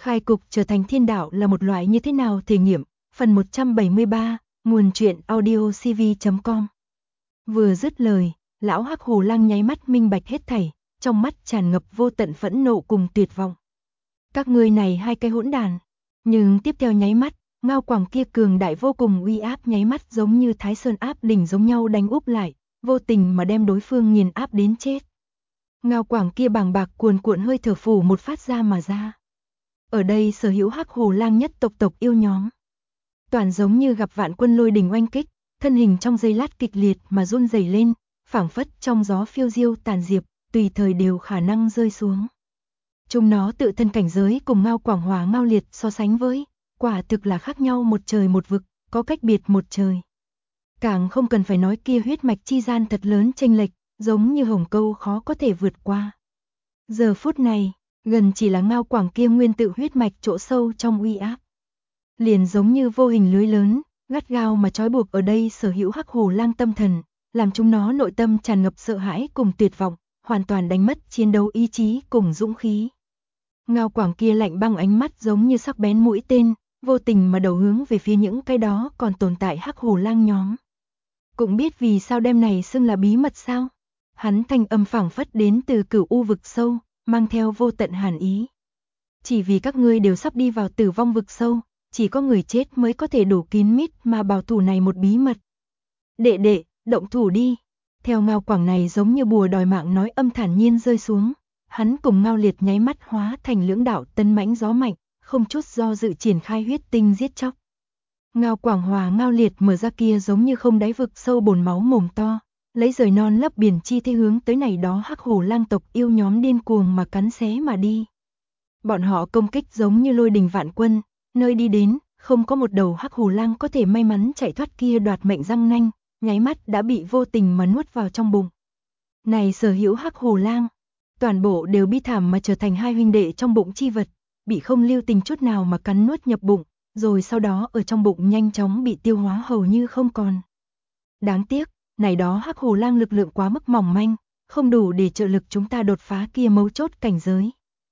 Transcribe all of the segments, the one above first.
Khai cục trở thành thiên đạo là một loại như thế nào thể nghiệm, phần 173, nguồn truyện audiocv.com. Vừa dứt lời, lão Hắc Hổ Lang nháy mắt minh bạch hết thảy, trong mắt tràn ngập vô tận phẫn nộ cùng tuyệt vọng. Các ngươi này hai cái hỗn đàn. Nhưng tiếp theo nháy mắt, ngao quảng kia cường đại vô cùng uy áp nháy mắt giống như Thái Sơn áp đỉnh giống nhau đánh úp lại, vô tình mà đem đối phương nghiền áp đến chết. Ngao quảng kia bàng bạc cuồn cuộn hơi thở phủ một phát ra mà ra. Ở đây sở hữu Hắc Hổ Lang nhất tộc yêu nhóm. Toàn giống như gặp vạn quân lôi đình oanh kích, thân hình trong giây lát kịch liệt mà run rẩy lên, phảng phất trong gió phiêu diêu tàn diệp, tùy thời đều khả năng rơi xuống. Chúng nó tự thân cảnh giới cùng Ngao Quảng Hòa Ngao Liệt so sánh với, quả thực là khác nhau một trời một vực, có cách biệt một trời. Càng không cần phải nói kia huyết mạch chi gian thật lớn chênh lệch, giống như hồng câu khó có thể vượt qua. Giờ phút này, gần chỉ là Ngao Quảng kia nguyên tự huyết mạch chỗ sâu trong uy áp. Liền giống như vô hình lưới lớn, gắt gao mà trói buộc ở đây sở hữu Hắc Hổ Lang tâm thần, làm chúng nó nội tâm tràn ngập sợ hãi cùng tuyệt vọng, hoàn toàn đánh mất chiến đấu ý chí cùng dũng khí. Ngao Quảng kia lạnh băng ánh mắt giống như sắc bén mũi tên, vô tình mà đầu hướng về phía những cái đó còn tồn tại Hắc Hổ Lang nhóm. Cũng biết vì sao đêm này xưng là bí mật sao? Hắn thanh âm phảng phất đến từ Cửu U vực sâu, mang theo vô tận hàn ý. Chỉ vì các ngươi đều sắp đi vào tử vong vực sâu, chỉ có người chết mới có thể đủ kín mít mà bảo thủ này một bí mật. Đệ đệ, động thủ đi. Theo Ngao Quảng này giống như bùa đòi mạng nói âm thản nhiên rơi xuống, hắn cùng Ngao Liệt nháy mắt hóa thành lưỡng đạo tân mãnh gió mạnh, không chút do dự triển khai huyết tinh giết chóc. Ngao Quảng Hòa Ngao Liệt mở ra kia giống như không đáy vực sâu bồn máu mồm to, lấy rời non lấp biển chi thế hướng tới này đó Hắc Hổ Lang tộc yêu nhóm điên cuồng mà cắn xé mà đi. Bọn họ công kích giống như lôi đình vạn quân, nơi đi đến, không có một đầu Hắc Hổ Lang có thể may mắn chạy thoát kia đoạt mệnh răng nanh, nháy mắt đã bị vô tình mà nuốt vào trong bụng. Này sở hữu Hắc Hổ Lang, toàn bộ đều bi thảm mà trở thành hai huynh đệ trong bụng chi vật, bị không lưu tình chút nào mà cắn nuốt nhập bụng, rồi sau đó ở trong bụng nhanh chóng bị tiêu hóa hầu như không còn. Đáng tiếc, này đó Hắc Hổ Lang lực lượng quá mức mỏng manh, không đủ để trợ lực chúng ta đột phá kia mấu chốt cảnh giới.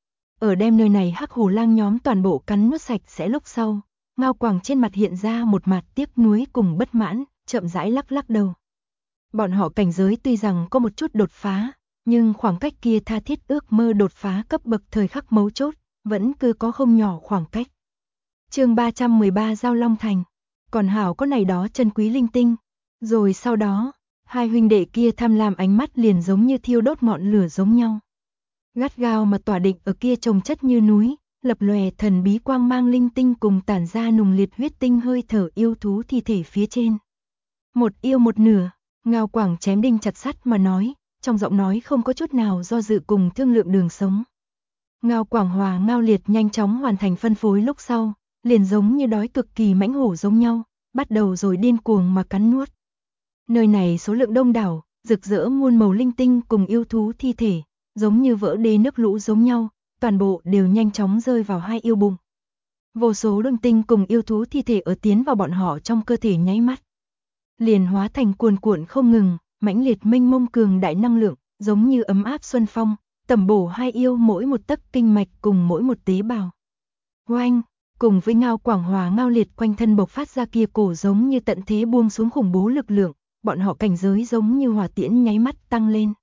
Ở đem nơi này Hắc Hổ Lang nhóm toàn bộ cắn nuốt sạch sẽ lúc sau, Ngao Quảng trên mặt hiện ra một mặt tiếc nuối cùng bất mãn, chậm rãi lắc lắc đầu. Bọn họ cảnh giới tuy rằng có một chút đột phá, nhưng khoảng cách kia tha thiết ước mơ đột phá cấp bậc thời khắc mấu chốt, vẫn cứ có không nhỏ khoảng cách. Chương 313 Giao Long Thành, còn hảo có này đó chân quý linh tinh, rồi sau đó, hai huynh đệ kia tham lam ánh mắt liền giống như thiêu đốt ngọn lửa giống nhau. Gắt gao mà tỏa định ở kia trồng chất như núi, lập lòe thần bí quang mang linh tinh cùng tản ra nùng liệt huyết tinh hơi thở yêu thú thi thể phía trên. Một yêu một nửa, Ngao Quảng chém đinh chặt sắt mà nói, trong giọng nói không có chút nào do dự cùng thương lượng đường sống. Ngao Quảng Hòa Ngao Liệt nhanh chóng hoàn thành phân phối lúc sau, liền giống như đói cực kỳ mãnh hổ giống nhau, bắt đầu rồi điên cuồng mà cắn nuốt. Nơi này số lượng đông đảo, rực rỡ muôn màu linh tinh cùng yêu thú thi thể, giống như vỡ đê nước lũ giống nhau, toàn bộ đều nhanh chóng rơi vào hai yêu bụng. Vô số linh tinh cùng yêu thú thi thể ở tiến vào bọn họ trong cơ thể nháy mắt, liền hóa thành cuồn cuộn không ngừng, mãnh liệt mênh mông cường đại năng lượng, giống như ấm áp xuân phong, tẩm bổ hai yêu mỗi một tấc kinh mạch cùng mỗi một tế bào. Oanh, cùng với Ngao Quảng Hòa Ngao Liệt quanh thân bộc phát ra kia cổ giống như tận thế buông xuống khủng bố lực lượng, bọn họ cảnh giới giống như hỏa tiễn nháy mắt tăng lên.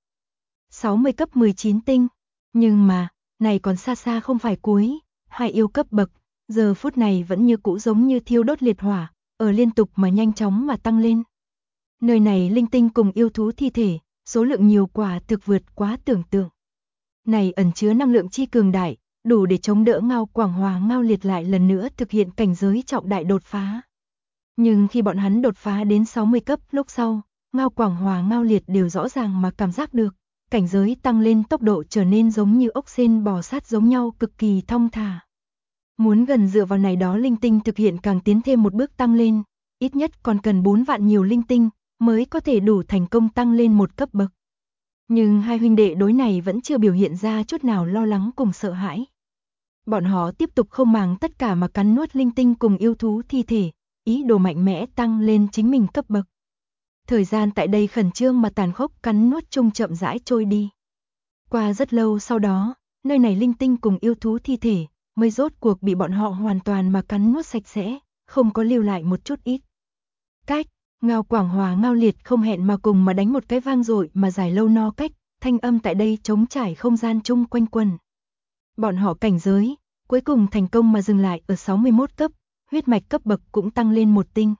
60 cấp 19 tinh, nhưng mà, này còn xa xa không phải cuối, hai yêu cấp bậc, giờ phút này vẫn như cũ giống như thiêu đốt liệt hỏa, ở liên tục mà nhanh chóng mà tăng lên. Nơi này linh tinh cùng yêu thú thi thể, số lượng nhiều quả thực vượt quá tưởng tượng. Này ẩn chứa năng lượng chi cường đại, đủ để chống đỡ Ngao Quảng Hòa Ngao Liệt lại lần nữa thực hiện cảnh giới trọng đại đột phá. Nhưng khi bọn hắn đột phá đến 60 cấp lúc sau, Ngao Quảng Hòa Ngao Liệt đều rõ ràng mà cảm giác được, cảnh giới tăng lên tốc độ trở nên giống như ốc sên bò sát giống nhau cực kỳ thong thả. Muốn gần dựa vào này đó linh tinh thực hiện càng tiến thêm một bước tăng lên, ít nhất còn cần 4 vạn nhiều linh tinh mới có thể đủ thành công tăng lên một cấp bậc. Nhưng hai huynh đệ đối này vẫn chưa biểu hiện ra chút nào lo lắng cùng sợ hãi. Bọn họ tiếp tục không màng tất cả mà cắn nuốt linh tinh cùng yêu thú thi thể, ý đồ mạnh mẽ tăng lên chính mình cấp bậc. Thời gian tại đây khẩn trương mà tàn khốc cắn nuốt chung chậm rãi trôi đi. Qua rất lâu sau đó, nơi này linh tinh cùng yêu thú thi thể, mới rốt cuộc bị bọn họ hoàn toàn mà cắn nuốt sạch sẽ, không có lưu lại một chút ít. Cách, Ngao Quảng Hòa Ngao Liệt không hẹn mà cùng mà đánh một cái vang dội mà dài lâu no cách, thanh âm tại đây trống trải không gian chung quanh quần. Bọn họ cảnh giới, cuối cùng thành công mà dừng lại ở 61 cấp, huyết mạch cấp bậc cũng tăng lên một tinh.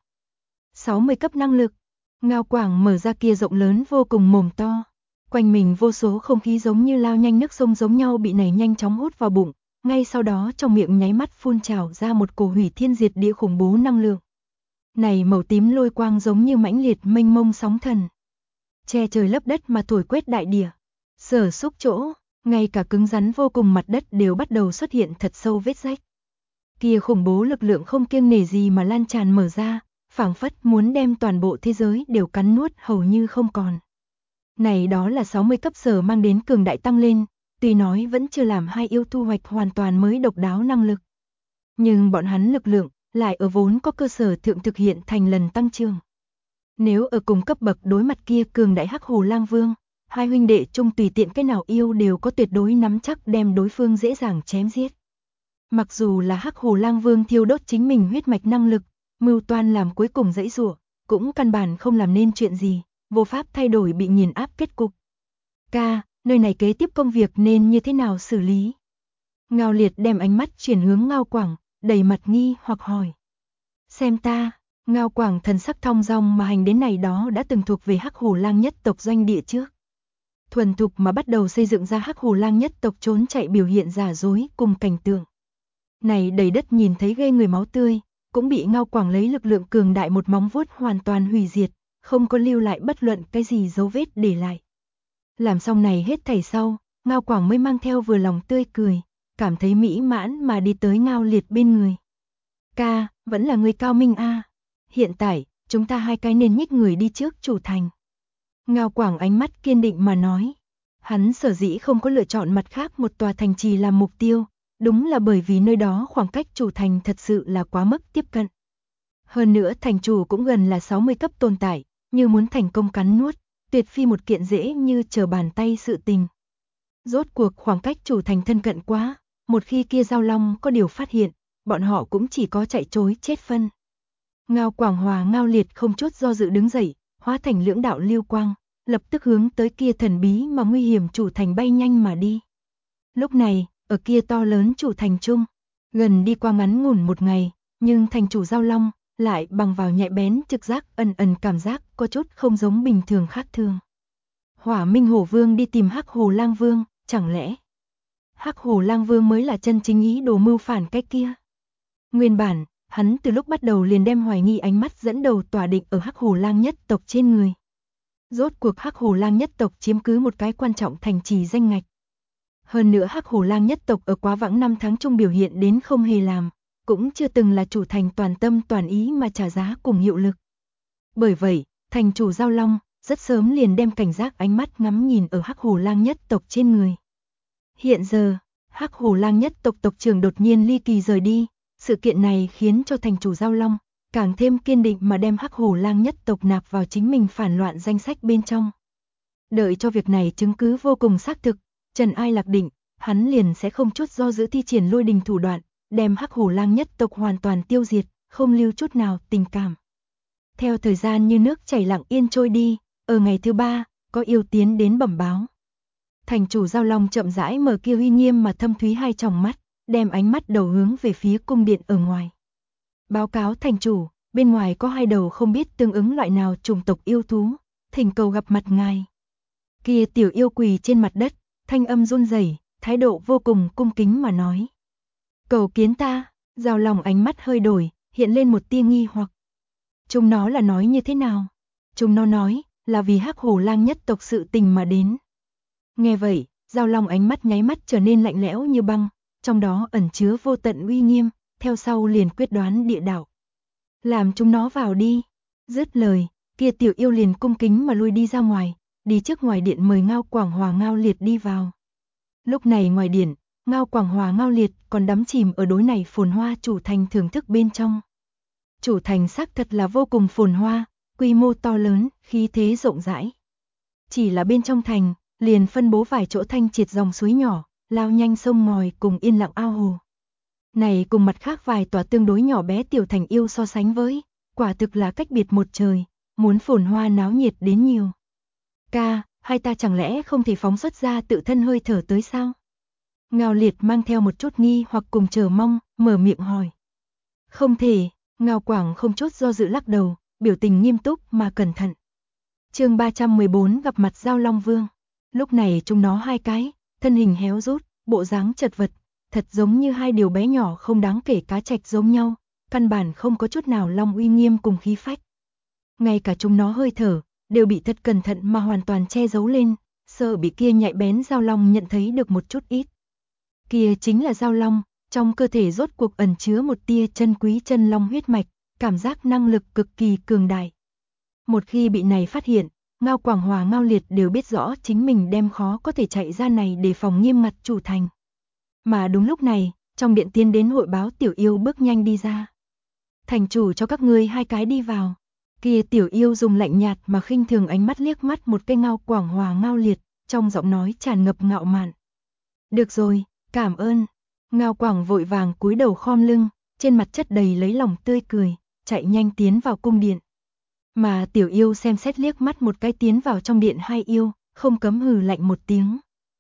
60 cấp năng lực, Ngao Quảng mở ra kia rộng lớn vô cùng mồm to. Quanh mình vô số không khí giống như lao nhanh nước sông giống nhau bị này nhanh chóng hút vào bụng, ngay sau đó trong miệng nháy mắt phun trào ra một cổ hủy thiên diệt địa khủng bố năng lượng. Này màu tím lôi quang giống như mãnh liệt mênh mông sóng thần. Che trời lấp đất mà thổi quét đại địa. Sở xúc chỗ, ngay cả cứng rắn vô cùng mặt đất đều bắt đầu xuất hiện thật sâu vết rách. Kia khủng bố lực lượng không kiêng nể gì mà lan tràn mở ra, phảng phất muốn đem toàn bộ thế giới đều cắn nuốt hầu như không còn. Này đó là 60 cấp sở mang đến cường đại tăng lên, tuy nói vẫn chưa làm hai yêu thu hoạch hoàn toàn mới độc đáo năng lực. Nhưng bọn hắn lực lượng lại ở vốn có cơ sở thượng thực hiện thành lần tăng trưởng. Nếu ở cùng cấp bậc đối mặt kia cường đại Hắc Hồ Lang Vương, hai huynh đệ chung tùy tiện cái nào yêu đều có tuyệt đối nắm chắc đem đối phương dễ dàng chém giết. Mặc dù là Hắc Hồ Lang Vương thiêu đốt chính mình huyết mạch năng lực, mưu toan làm cuối cùng dãy giụa, cũng căn bản không làm nên chuyện gì, vô pháp thay đổi bị nghiền áp kết cục. Ca, nơi này kế tiếp công việc nên như thế nào xử lý? Ngao Liệt đem ánh mắt chuyển hướng Ngao Quảng, đầy mặt nghi hoặc hỏi. Xem ta, Ngao Quảng thần sắc thong dong mà hành đến này đó đã từng thuộc về Hắc Hồ Lang nhất tộc doanh địa trước. Thuần thục mà bắt đầu xây dựng ra Hắc Hồ Lang nhất tộc trốn chạy biểu hiện giả dối cùng cảnh tượng. Này đầy đất nhìn thấy ghê người máu tươi, cũng bị Ngao Quảng lấy lực lượng cường đại một móng vuốt hoàn toàn hủy diệt, không có lưu lại bất luận cái gì dấu vết để lại. Làm xong này hết thảy sau, Ngao Quảng mới mang theo vừa lòng tươi cười, cảm thấy mỹ mãn mà đi tới Ngao Liệt bên người. Ca, vẫn là người cao minh a. Hiện tại, chúng ta hai cái nên nhích người đi trước chủ thành. Ngao Quảng ánh mắt kiên định mà nói. Hắn sở dĩ không có lựa chọn mặt khác một tòa thành trì làm mục tiêu, đúng là bởi vì nơi đó khoảng cách chủ thành thật sự là quá mức tiếp cận. Hơn nữa thành chủ cũng gần là 60 cấp tồn tại, như muốn thành công cắn nuốt, tuyệt phi một kiện dễ như trở bàn tay sự tình. Rốt cuộc khoảng cách chủ thành thân cận quá, một khi kia giao long có điều phát hiện, bọn họ cũng chỉ có chạy trối chết phân. Ngao Quảng Hòa Ngao Liệt không chút do dự đứng dậy, hóa thành lưỡng đạo lưu quang, lập tức hướng tới kia thần bí mà nguy hiểm chủ thành bay nhanh mà đi. Lúc này, ở kia to lớn chủ thành trung, gần đi qua ngắn ngủn một ngày, nhưng thành chủ giao long lại bằng vào nhạy bén trực giác ẩn ẩn cảm giác có chút không giống bình thường khác thường. Hỏa Minh Hổ Vương đi tìm Hắc Hồ Lang Vương, chẳng lẽ Hắc Hồ Lang Vương mới là chân chính ý đồ mưu phản cái kia? Nguyên bản, hắn từ lúc bắt đầu liền đem hoài nghi ánh mắt dẫn đầu tỏa định ở Hắc Hồ Lang nhất tộc trên người. Rốt cuộc Hắc Hồ Lang nhất tộc chiếm cứ một cái quan trọng thành trì danh ngạch. Hơn nữa Hắc Hồ Lang nhất tộc ở quá vãng năm tháng trung biểu hiện đến không hề làm, cũng chưa từng là chủ thành toàn tâm toàn ý mà trả giá cùng hiệu lực. Bởi vậy, thành chủ Giao Long rất sớm liền đem cảnh giác ánh mắt ngắm nhìn ở Hắc Hồ Lang nhất tộc trên người. Hiện giờ, Hắc Hồ Lang nhất tộc tộc trưởng đột nhiên ly kỳ rời đi, sự kiện này khiến cho thành chủ Giao Long càng thêm kiên định mà đem Hắc Hồ Lang nhất tộc nạp vào chính mình phản loạn danh sách bên trong. Đợi cho việc này chứng cứ vô cùng xác thực, Trần Ai Lạc định, hắn liền sẽ không chút do dự thi triển lôi đình thủ đoạn, đem Hắc Hồ Lang nhất tộc hoàn toàn tiêu diệt, không lưu chút nào tình cảm. Theo thời gian như nước chảy lặng yên trôi đi, ở ngày thứ 3, có yêu tiến đến bẩm báo. Thành chủ Giao Long chậm rãi mở kia uy nghiêm mà thâm thúy hai tròng mắt, đem ánh mắt đầu hướng về phía cung điện ở ngoài. Báo cáo thành chủ, bên ngoài có hai đầu không biết tương ứng loại nào chủng tộc yêu thú, thỉnh cầu gặp mặt ngài. Kia tiểu yêu quỳ trên mặt đất, thanh âm run rẩy, thái độ vô cùng cung kính mà nói. Cầu kiến ta, Giao Long ánh mắt hơi đổi, hiện lên một tia nghi hoặc. Chúng nó là nói như thế nào? Chúng nó nói, là vì Hắc Hồ Lang nhất tộc sự tình mà đến. Nghe vậy, Giao Long ánh mắt nháy mắt trở nên lạnh lẽo như băng, trong đó ẩn chứa vô tận uy nghiêm, theo sau liền quyết đoán địa đạo. Làm chúng nó vào đi. Dứt lời, kia tiểu yêu liền cung kính mà lui đi ra ngoài, đi trước ngoài điện mời Ngao Quảng Hòa Ngao Liệt đi vào. Lúc này ngoài điện, Ngao Quảng Hòa Ngao Liệt còn đắm chìm ở đối này phồn hoa chủ thành thưởng thức bên trong. Chủ thành xác thật là vô cùng phồn hoa, quy mô to lớn, khí thế rộng rãi. Chỉ là bên trong thành, liền phân bố vài chỗ thanh triệt dòng suối nhỏ, lao nhanh sông ngòi cùng yên lặng ao hồ. Này cùng mặt khác vài tòa tương đối nhỏ bé tiểu thành yêu so sánh với, quả thực là cách biệt một trời, muốn phồn hoa náo nhiệt đến nhiều. Ca, hai ta chẳng lẽ không thể phóng xuất ra tự thân hơi thở tới sao? Ngao Liệt mang theo một chút nghi hoặc cùng chờ mong, mở miệng hỏi. Không thể, Ngao Quảng không chút do dự lắc đầu, biểu tình nghiêm túc mà cẩn thận. Chương 314 gặp mặt Giao Long Vương. Lúc này chúng nó hai cái, thân hình héo rút, bộ dáng chật vật, thật giống như hai điều bé nhỏ không đáng kể cá trạch giống nhau, căn bản không có chút nào long uy nghiêm cùng khí phách. Ngay cả chúng nó hơi thở, đều bị thật cẩn thận mà hoàn toàn che giấu lên, sợ bị kia nhạy bén Giao Long nhận thấy được một chút ít. Kia chính là Giao Long, trong cơ thể rốt cuộc ẩn chứa một tia chân quý chân long huyết mạch, cảm giác năng lực cực kỳ cường đại. Một khi bị này phát hiện, Ngao Quảng Hòa Ngao Liệt đều biết rõ chính mình đem khó có thể chạy ra này để phòng nghiêm ngặt chủ thành. Mà đúng lúc này, trong điện tiến đến hội báo Tiểu Yêu bước nhanh đi ra. Thành chủ cho các ngươi hai cái đi vào. Kia Tiểu Yêu dùng lạnh nhạt mà khinh thường ánh mắt liếc mắt một cái Ngao Quảng Hòa Ngao Liệt, trong giọng nói tràn ngập ngạo mạn. Được rồi, cảm ơn. Ngao Quảng vội vàng cúi đầu khom lưng, trên mặt chất đầy lấy lòng tươi cười, chạy nhanh tiến vào cung điện. Mà Tiểu Yêu xem xét liếc mắt một cái tiến vào trong điện hai yêu, không cấm hừ lạnh một tiếng.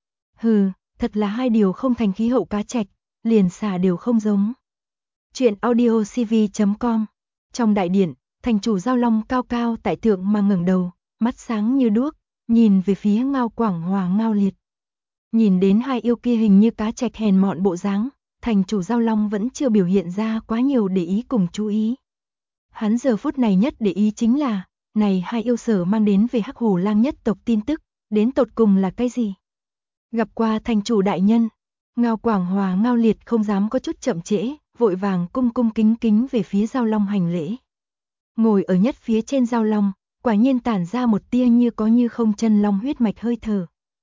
Hừ, thật là hai điều không thành khí hậu cá trạch, liền xả đều không giống. Chuyện audiocv.com. Trong đại điện, thành chủ Giao Long cao cao tại thượng mà ngẩng đầu, mắt sáng như đuốc, nhìn về phía Ngao Quảng Hòa Ngao Liệt. Nhìn đến hai yêu kia hình như cá trạch hèn mọn bộ dáng, thành chủ Giao Long vẫn chưa biểu hiện ra quá nhiều để ý cùng chú ý. Hắn giờ phút này nhất để ý chính là, này hai yêu sở mang đến về Hắc Hổ Lang nhất tộc tin tức, đến tột cùng là cái gì? Gặp qua thành chủ đại nhân, Ngao Quảng Hòa Ngao Liệt không dám có chút chậm trễ, vội vàng cung cung kính kính về phía Giao Long hành lễ. Ngồi ở nhất phía trên Giao Long, quả nhiên tản ra một tia như có như không chân long huyết mạch hơi thở.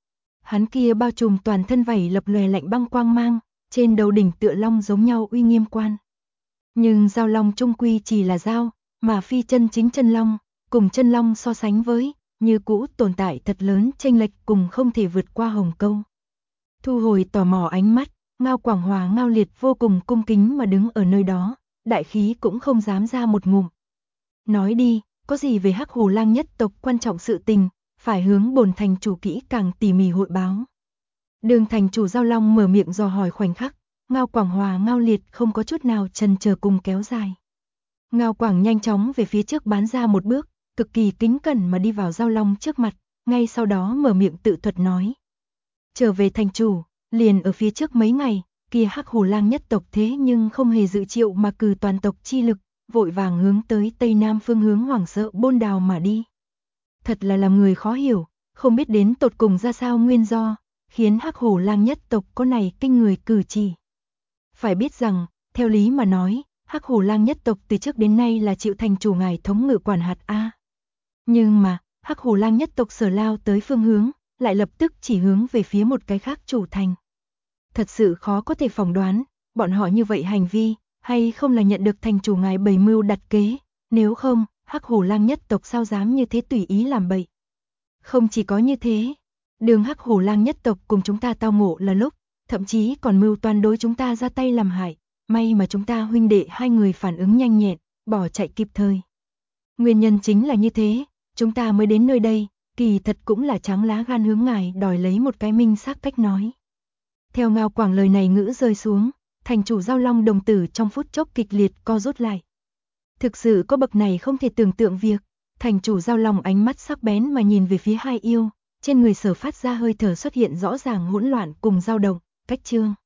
Hắn kia bao trùm toàn thân vảy lập lòe lạnh băng quang mang, trên đầu đỉnh tựa long giống nhau uy nghiêm quan. Nhưng Giao Long trung quy chỉ là Giao, mà phi chân chính chân long, cùng chân long so sánh với, như cũ tồn tại thật lớn chênh lệch cùng không thể vượt qua hồng câu. Thu hồi tò mò ánh mắt, Ngao Quảng Hòa Ngao Liệt vô cùng cung kính mà đứng ở nơi đó, đại khí cũng không dám ra một ngụm. Nói đi, có gì về Hắc Hổ Lang nhất tộc quan trọng sự tình, phải hướng bổn thành chủ kỹ càng tỉ mỉ hội báo. Đường thành chủ Giao Long mở miệng dò hỏi khoảnh khắc, Ngao Quảng Hòa Ngao Liệt không có chút nào chần chờ cùng kéo dài. Ngao Quảng nhanh chóng về phía trước bán ra một bước, cực kỳ kính cẩn mà đi vào Giao Long trước mặt, ngay sau đó mở miệng tự thuật nói. Trở về thành chủ, liền ở phía trước mấy ngày, kia Hắc Hổ Lang nhất tộc thế nhưng không hề dự triệu mà cử toàn tộc chi lực, vội vàng hướng tới tây nam phương hướng hoảng sợ bôn đào mà đi. Thật là làm người khó hiểu, không biết đến tột cùng ra sao nguyên do, khiến Hắc Hổ Lang nhất tộc có này kinh người cử chỉ. Phải biết rằng, theo lý mà nói, Hắc Hổ Lang nhất tộc từ trước đến nay là chịu thành chủ ngài thống ngự quản hạt A. Nhưng mà, Hắc Hổ Lang nhất tộc sở lao tới phương hướng, lại lập tức chỉ hướng về phía một cái khác chủ thành. Thật sự khó có thể phỏng đoán, bọn họ như vậy hành vi, hay không là nhận được thành chủ ngài bày mưu đặt kế, nếu không, Hắc Hổ Lang nhất tộc sao dám như thế tùy ý làm bậy. Không chỉ có như thế, đường Hắc Hổ Lang nhất tộc cùng chúng ta tao ngộ là lúc, thậm chí còn mưu toan đối chúng ta ra tay làm hại, may mà chúng ta huynh đệ hai người phản ứng nhanh nhẹn, bỏ chạy kịp thời. Nguyên nhân chính là như thế, chúng ta mới đến nơi đây, kỳ thật cũng là trắng lá gan hướng ngài đòi lấy một cái minh xác cách nói. Theo Ngao Quảng lời này ngữ rơi xuống, thành chủ Giao Long đồng tử trong phút chốc kịch liệt co rút lại. Thực sự có bậc này không thể tưởng tượng việc, thành chủ Giao Long ánh mắt sắc bén mà nhìn về phía hai yêu, trên người sở phát ra hơi thở xuất hiện rõ ràng hỗn loạn cùng dao động, cách chương.